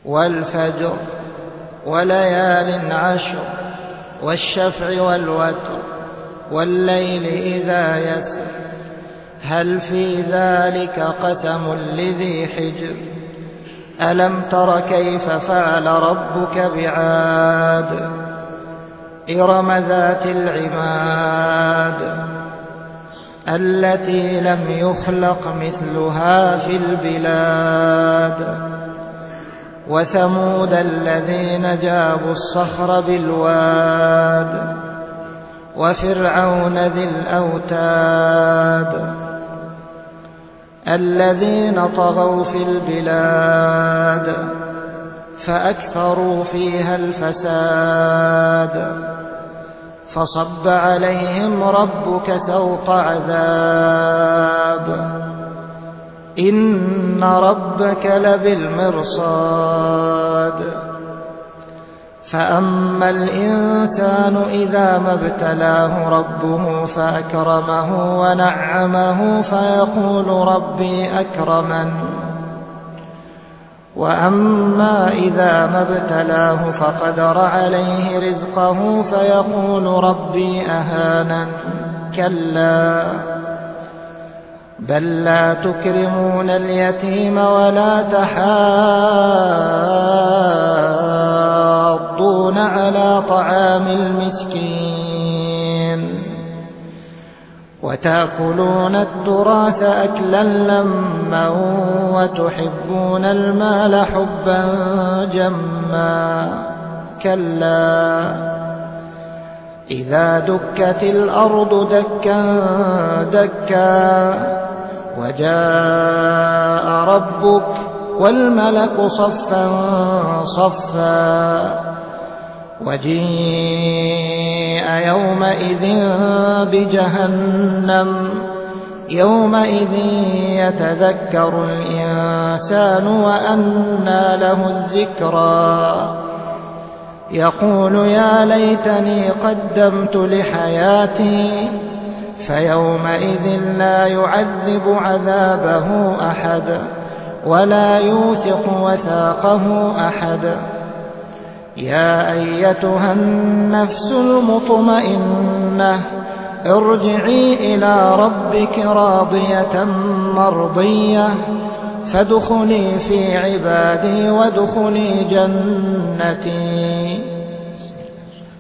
والفجر وليال عشر والشفع والوتر والليل إذا يسر هل في ذلك قسم لذي حجر ألم تر كيف فعل ربك بعاد إرم ذات العماد التي لم يخلق مثلها في البلاد وثمود الذين جابوا الصخر بالواد وفرعون ذي الأوتاد الذين طغوا في البلاد فأكثروا فيها الفساد فصب عليهم ربك سوط عذاب إن ربك لبالمرصاد فأما الإنسان إذا ما ابتلاه ربه فأكرمه ونعمه فيقول ربي أكرمن وأما إذا ما ابتلاه فقدر عليه رزقه فيقول ربي أهانن كلا بل لا تكرمون اليتيم ولا تحاضون على طعام المسكين وتأكلون التراث أكلا لما وتحبون المال حبا جما كلا إذا دكت الأرض دكا دكا وجاء ربك والملك صفا صفا وجيء يومئذ بجهنم يومئذ يتذكر الإنسان وأنى له الذكرى يقول يا ليتني قدمت لحياتي فيومئذ لا يعذب عذابه أحد ولا يوثق وثاقه أحد يا أيتها النفس المطمئنة ارجعي إلى ربك راضية مرضية فادخلي في عبادي وادخلي جنتي